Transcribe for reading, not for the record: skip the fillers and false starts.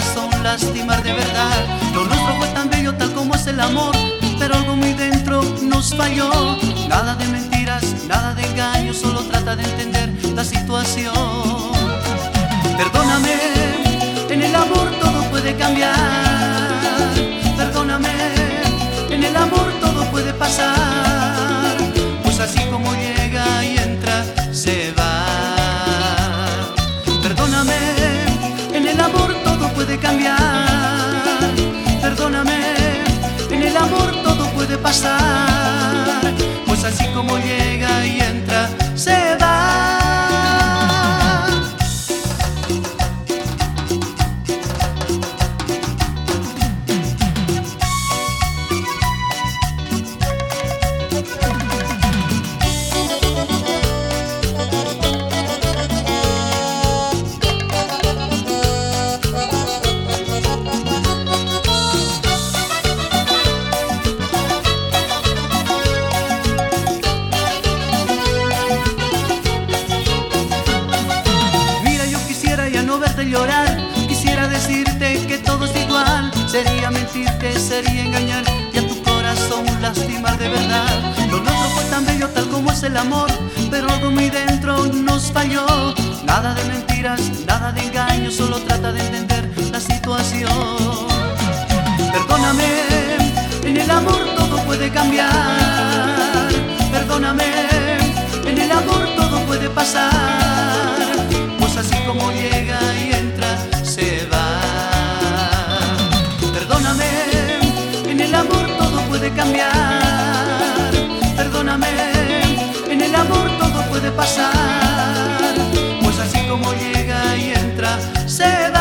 corazón lastimar de verdad. Lo nuestro fue tan bello tal como es el amor, pero algo muy dentro nos falló. Nada de mentiras, nada de engaño, solo trata de entender la situación. Perdóname, en el amor todo puede cambiar. Perdóname, en el amor todo puede pasar, pues así como llega y entra, se va. Perdóname, en el amor todo puede cambiar. Perdóname, en el amor todo puede pasar, pues así como llega y entra, se va. Llorar, quisiera decirte que todo es igual. Sería mentirte, sería engañar y a tu corazón lastimar de verdad. Lo nuestro fue tan bello tal como es el amor, pero algo muy dentro nos falló. Nada de mentiras, nada de engaño, solo trata de entender la situación. Perdóname, en el amor todo puede cambiar. Perdóname, en el amor todo puede pasar, pues así como llega y entra, se va. Perdóname, en el amor todo puede cambiar. Perdóname, en el amor todo puede pasar, pues así como llega y entra, se va.